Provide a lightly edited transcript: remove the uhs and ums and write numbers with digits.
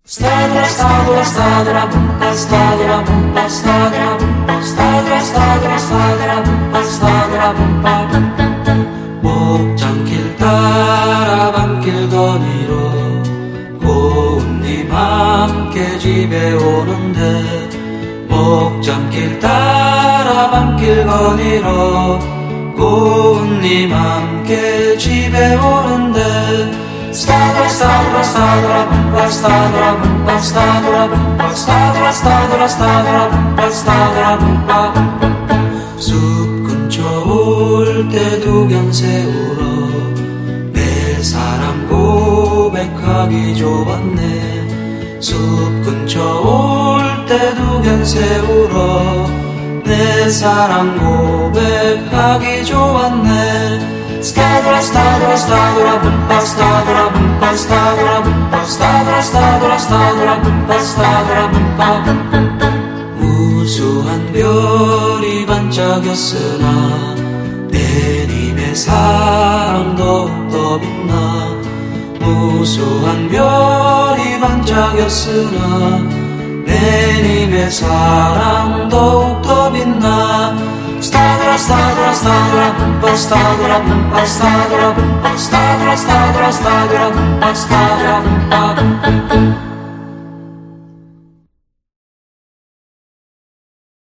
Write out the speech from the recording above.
Stadra, stadra, stadra, bumpa, stadra, bumpa, stadra, bumpa, stadra, stadra, stadra, bumpa, stadra, bumpa. 목장길 따라 밤길 거니로 고운님 함께 집에 오는데, 목장길 따라 밤길 거니로 고운님 함께 집에 오는데, Stadra, stadra, stadra, bumpa, stadra, bumpa, stadra, bumpa, stadra, stadra, stadra, bumpa, stadra, bumpa. 숲 근처 올 때 두견 세우러 내 사랑 고백하기 좋았네. 숲 근처 올 때 두견 세우러 내 사랑 고백하기 좋았네. Stadra, stadra, stadra, bumpa, stadra, bumpa, stadra, bumpa, stadra, stadra, stadra, bumpa, stadra, bumpa. 무수한 별이 반짝였으나 내님의 사랑 더욱더 빛나. 무수한 별이 반짝였으나 내님의 사랑 더욱더 빛나. Stadra, stadra, stadra, bumpa, stadra, bumpa, stadra, bumpa, stadra, stadra, stadra, bumpa, stadra, bumpa.